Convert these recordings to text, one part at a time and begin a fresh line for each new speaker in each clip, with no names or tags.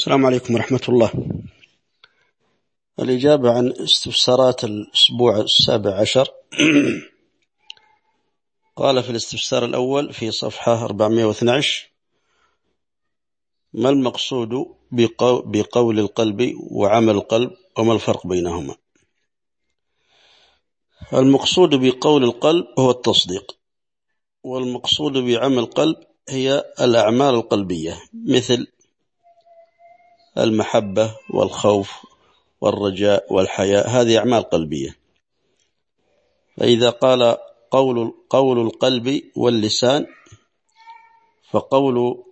السلام عليكم ورحمة الله. الإجابة عن استفسارات الأسبوع 17. قال في الاستفسار الأول في صفحة 412: ما المقصود بقول القلب وعمل القلب وما الفرق بينهما؟ المقصود بقول القلب هو التصديق، والمقصود بعمل القلب هي الأعمال القلبية مثل المحبة والخوف والرجاء والحياء، هذه أعمال قلبية. فإذا قال قول القلب واللسان، فقول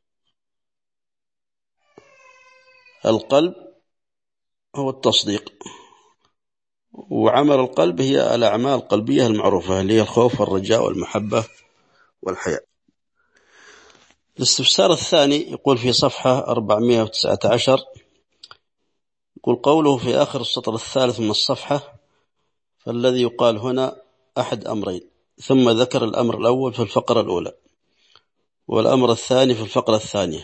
القلب هو التصديق، وعمل القلب هي الأعمال القلبية المعروفة اللي هي الخوف والرجاء والمحبة والحياء. الاستفسار الثاني يقول في صفحة 419: يقول قوله في آخر السطر الثالث من الصفحة: فالذي يقال هنا أحد أمرين، ثم ذكر الأمر الأول في الفقرة الأولى والأمر الثاني في الفقرة الثانية،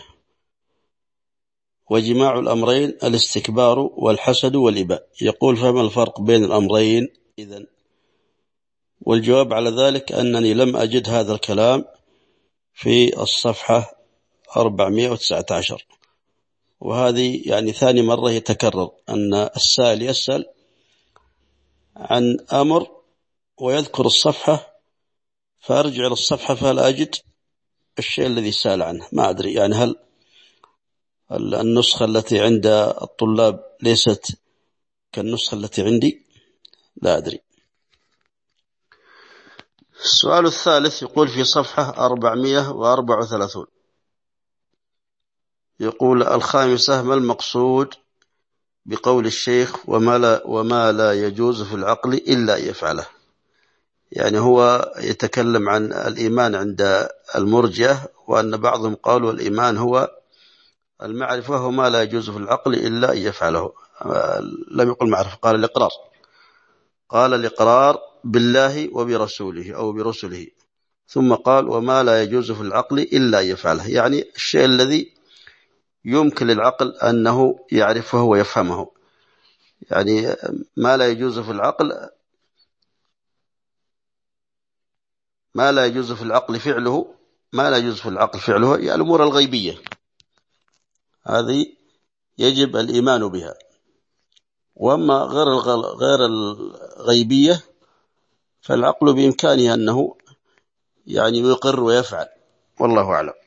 وجماع الأمرين الاستكبار والحسد والإباء. يقول فما الفرق بين الأمرين إذن؟ والجواب على ذلك أنني لم أجد هذا الكلام في الصفحة 419، وهذه يعني ثاني مرة يتكرر أن السائل يسأل عن أمر ويذكر الصفحة، فأرجع إلى الصفحة فلا أجد الشيء الذي سأل عنه. ما أدري يعني هل النسخة التي عند الطلاب ليست كالنسخة التي عندي؟ لا أدري. السؤال الثالث يقول في صفحة 434: يقول الخامسة: ما المقصود بقول الشيخ وما لا يجوز في العقل إلا يفعله؟ يعني هو يتكلم عن الإيمان عند المرجئة، وأن بعضهم قالوا الإيمان هو المعرفة وما لا يجوز في العقل إلا يفعله. لم يقل معرفة، قال الإقرار. قال الإقرار بالله وبرسوله أو برسله، ثم قال وما لا يجوز في العقل إلا يفعله، يعني الشيء الذي يمكن للعقل أنه يعرفه ويفهمه. يعني ما لا يجوز في العقل، ما لا يجوز في العقل فعله، ما لا يجوز في العقل فعله يعني الأمور الغيبية، هذه يجب الإيمان بها. وأما غير الغيبية فالعقل بإمكانه أنه يعني يقر ويفعل، والله أعلم.